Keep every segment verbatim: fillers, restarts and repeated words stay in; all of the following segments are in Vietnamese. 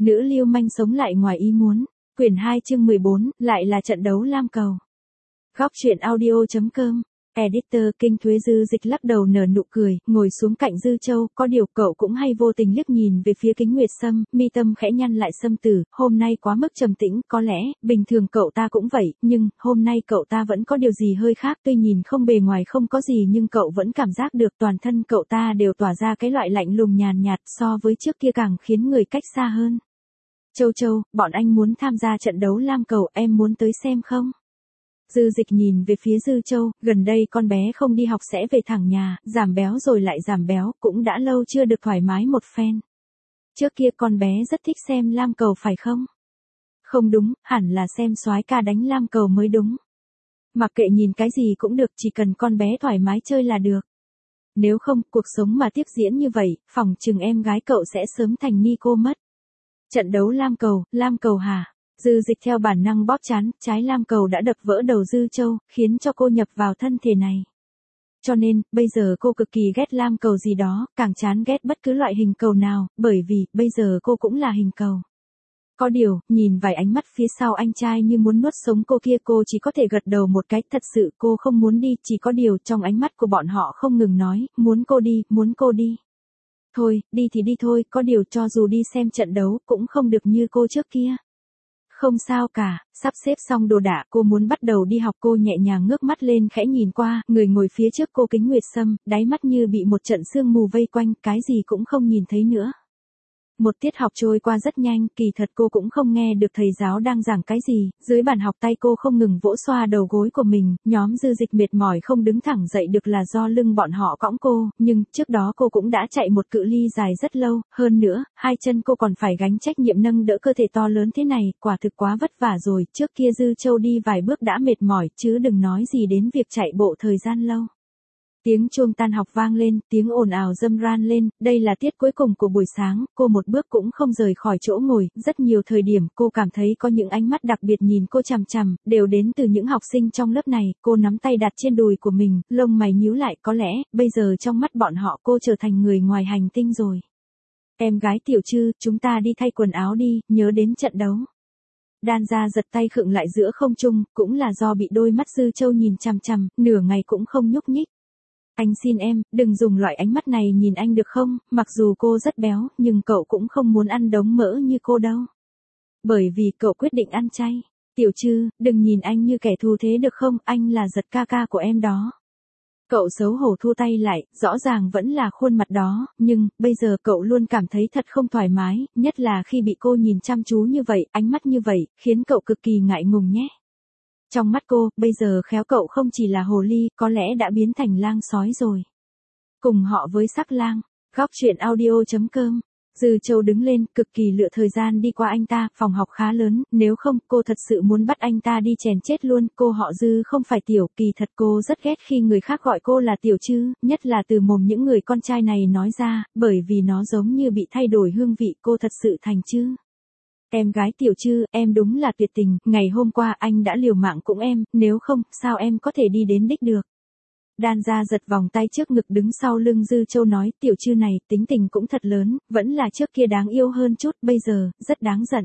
Nữ lưu manh sống lại ngoài ý muốn. Quyển hai chương mười bốn, lại là trận đấu lam cầu. Góc truyện audio.com. Editor Kinh Thuế Dư Dịch lắc đầu nở nụ cười, ngồi xuống cạnh Dư Châu, có điều cậu cũng hay vô tình liếc nhìn về phía Kính Nguyệt Sâm, mi tâm khẽ nhăn lại. Sâm tử, hôm nay quá mức trầm tĩnh, có lẽ, bình thường cậu ta cũng vậy, nhưng, hôm nay cậu ta vẫn có điều gì hơi khác, tuy nhìn không bề ngoài không có gì nhưng cậu vẫn cảm giác được toàn thân cậu ta đều tỏa ra cái loại lạnh lùng nhàn nhạt, so với trước kia càng khiến người cách xa hơn. Châu Châu, bọn anh muốn tham gia trận đấu lam cầu, em muốn tới xem không? Dư Dịch nhìn về phía Dư Châu, gần đây con bé không đi học sẽ về thẳng nhà, giảm béo rồi lại giảm béo, cũng đã lâu chưa được thoải mái một phen. Trước kia con bé rất thích xem lam cầu phải không? Không đúng, hẳn là xem soái ca đánh lam cầu mới đúng. Mặc kệ nhìn cái gì cũng được, chỉ cần con bé thoải mái chơi là được. Nếu không, cuộc sống mà tiếp diễn như vậy, phỏng chừng em gái cậu sẽ sớm thành ni cô mất. Trận đấu lam cầu, lam cầu hả? Dư Dịch theo bản năng bóp chán, trái lam cầu đã đập vỡ đầu Dư Châu, khiến cho cô nhập vào thân thể này. Cho nên, bây giờ cô cực kỳ ghét lam cầu gì đó, càng chán ghét bất cứ loại hình cầu nào, bởi vì, bây giờ cô cũng là hình cầu. Có điều, nhìn vài ánh mắt phía sau anh trai như muốn nuốt sống cô kia, cô chỉ có thể gật đầu một cái, thật sự cô không muốn đi, chỉ có điều trong ánh mắt của bọn họ không ngừng nói, muốn cô đi, muốn cô đi. Thôi, đi thì đi thôi, có điều cho dù đi xem trận đấu, cũng không được như cô trước kia. Không sao cả, sắp xếp xong đồ đạc, cô muốn bắt đầu đi học. Cô nhẹ nhàng ngước mắt lên khẽ nhìn qua, người ngồi phía trước cô Kính Nguyệt Sâm, đáy mắt như bị một trận sương mù vây quanh, cái gì cũng không nhìn thấy nữa. Một tiết học trôi qua rất nhanh, kỳ thật cô cũng không nghe được thầy giáo đang giảng cái gì, dưới bàn học tay cô không ngừng vỗ xoa đầu gối của mình, nhóm Dư Dịch mệt mỏi không đứng thẳng dậy được là do lưng bọn họ cõng cô, nhưng trước đó cô cũng đã chạy một cự ly dài rất lâu, hơn nữa, hai chân cô còn phải gánh trách nhiệm nâng đỡ cơ thể to lớn thế này, quả thực quá vất vả rồi, trước kia Dư Châu đi vài bước đã mệt mỏi, chứ đừng nói gì đến việc chạy bộ thời gian lâu. Tiếng chuông tan học vang lên, tiếng ồn ào râm ran lên, đây là tiết cuối cùng của buổi sáng, cô một bước cũng không rời khỏi chỗ ngồi, rất nhiều thời điểm cô cảm thấy có những ánh mắt đặc biệt nhìn cô chằm chằm, đều đến từ những học sinh trong lớp này, cô nắm tay đặt trên đùi của mình, lông mày nhíu lại, có lẽ, bây giờ trong mắt bọn họ cô trở thành người ngoài hành tinh rồi. Em gái Tiểu Trư, chúng ta đi thay quần áo đi, nhớ đến trận đấu. Đan Gia giật tay khựng lại giữa không trung, cũng là do bị đôi mắt Dư Châu nhìn chằm chằm, nửa ngày cũng không nhúc nhích. Anh xin em, đừng dùng loại ánh mắt này nhìn anh được không, mặc dù cô rất béo, nhưng cậu cũng không muốn ăn đống mỡ như cô đâu. Bởi vì cậu quyết định ăn chay. Tiểu Trư, đừng nhìn anh như kẻ thù thế được không, anh là Giật ca ca của em đó. Cậu xấu hổ thu tay lại, rõ ràng vẫn là khuôn mặt đó, nhưng, bây giờ cậu luôn cảm thấy thật không thoải mái, nhất là khi bị cô nhìn chăm chú như vậy, ánh mắt như vậy, khiến cậu cực kỳ ngại ngùng nhé. Trong mắt cô, bây giờ khéo cậu không chỉ là hồ ly, có lẽ đã biến thành lang sói rồi. Cùng họ với sắc lang. Góc truyện audio.com. Dư Châu đứng lên, cực kỳ lựa thời gian đi qua anh ta, phòng học khá lớn, nếu không, cô thật sự muốn bắt anh ta đi chèn chết luôn. Cô họ Dư không phải Tiểu, kỳ thật cô rất ghét khi người khác gọi cô là Tiểu Trư, nhất là từ mồm những người con trai này nói ra, bởi vì nó giống như bị thay đổi hương vị, cô thật sự thành Trư. Em gái Tiểu Trư, em đúng là tuyệt tình, ngày hôm qua anh đã liều mạng cũng em, nếu không, sao em có thể đi đến đích được. Đan Gia giật vòng tay trước ngực đứng sau lưng Dư Châu nói, Tiểu Trư này, tính tình cũng thật lớn, vẫn là trước kia đáng yêu hơn chút, bây giờ, rất đáng giận.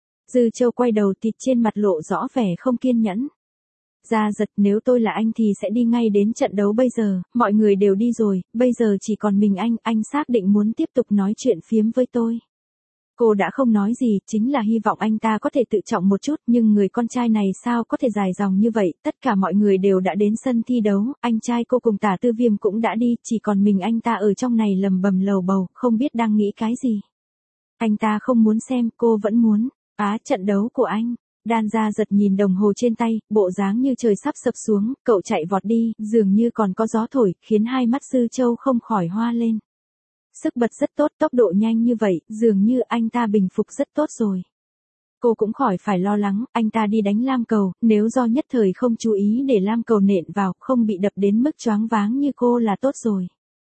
Dư Châu quay đầu, thịt trên mặt lộ rõ vẻ không kiên nhẫn. Gia giật, nếu tôi là anh thì sẽ đi ngay đến trận đấu bây giờ, mọi người đều đi rồi, bây giờ chỉ còn mình anh, anh xác định muốn tiếp tục nói chuyện phiếm với tôi. Cô đã không nói gì, chính là hy vọng anh ta có thể tự trọng một chút, nhưng người con trai này sao có thể dài dòng như vậy, tất cả mọi người đều đã đến sân thi đấu, anh trai cô cùng Tả Tư Viêm cũng đã đi, chỉ còn mình anh ta ở trong này lầm bầm lầu bầu, không biết đang nghĩ cái gì. Anh ta không muốn xem, cô vẫn muốn. Á, trận đấu của anh. Đan Gia giật nhìn đồng hồ trên tay, bộ dáng như trời sắp sập xuống, cậu chạy vọt đi, dường như còn có gió thổi, khiến hai mắt Dư Châu không khỏi hoa lên. Sức bật rất tốt, tốc độ nhanh như vậy, dường như anh ta bình phục rất tốt rồi. Cô cũng khỏi phải lo lắng, anh ta đi đánh lam cầu, nếu do nhất thời không chú ý để lam cầu nện vào, không bị đập đến mức choáng váng như cô là tốt rồi.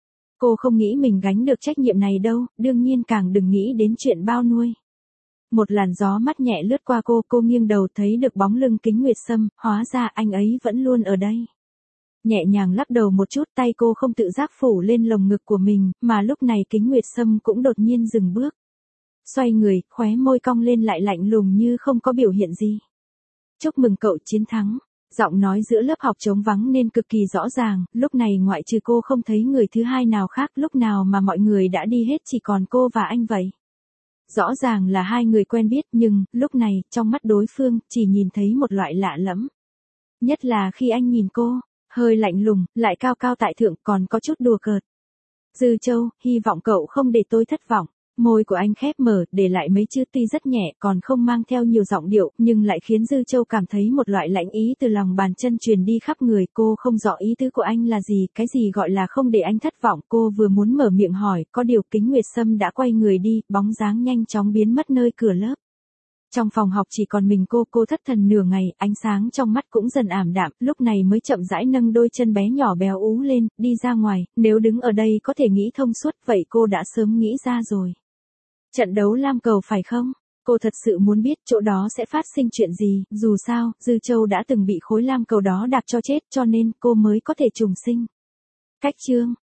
Cô không nghĩ mình gánh được trách nhiệm này đâu, đương nhiên càng đừng nghĩ đến chuyện bao nuôi. Một làn gió mát nhẹ lướt qua cô, cô nghiêng đầu thấy được bóng lưng Kính Nguyệt Sâm, hóa ra anh ấy vẫn luôn ở đây. Nhẹ nhàng lắc đầu một chút, tay cô không tự giác phủ lên lồng ngực của mình, mà lúc này Kính Nguyệt Sâm cũng đột nhiên dừng bước. xoay người, khóe môi cong lên lại lạnh lùng như không có biểu hiện gì. Chúc mừng cậu chiến thắng. Giọng nói giữa lớp học trống vắng nên cực kỳ rõ ràng, lúc này ngoại trừ cô không thấy người thứ hai nào khác, lúc nào mà mọi người đã đi hết chỉ còn cô và anh vậy. Rõ ràng là hai người quen biết nhưng, lúc này, trong mắt đối phương, chỉ nhìn thấy một loại lạ lẫm. Nhất là khi anh nhìn cô, hơi lạnh lùng, lại cao cao tại thượng, còn có chút đùa cợt. Dư Châu, hy vọng cậu không để tôi thất vọng. Môi của anh khép mở, để lại mấy chữ tuy rất nhẹ, còn không mang theo nhiều giọng điệu, nhưng lại khiến Dư Châu cảm thấy một loại lạnh ý từ lòng bàn chân truyền đi khắp người. Cô không rõ ý tứ của anh là gì, cái gì gọi là không để anh thất vọng. Cô vừa muốn mở miệng hỏi, có điều Kính Nguyệt Sâm đã quay người đi, bóng dáng nhanh chóng biến mất nơi cửa lớp. Trong phòng học chỉ còn mình cô, cô thất thần nửa ngày, ánh sáng trong mắt cũng dần ảm đạm, lúc này mới chậm rãi nâng đôi chân bé nhỏ béo ú lên, đi ra ngoài. Nếu đứng ở đây có thể nghĩ thông suốt, vậy cô đã sớm nghĩ ra rồi. Trận đấu lam cầu phải không? Cô thật sự muốn biết chỗ đó sẽ phát sinh chuyện gì, dù sao, Dư Châu đã từng bị khối lam cầu đó đạp cho chết cho nên cô mới có thể trùng sinh. Cách chương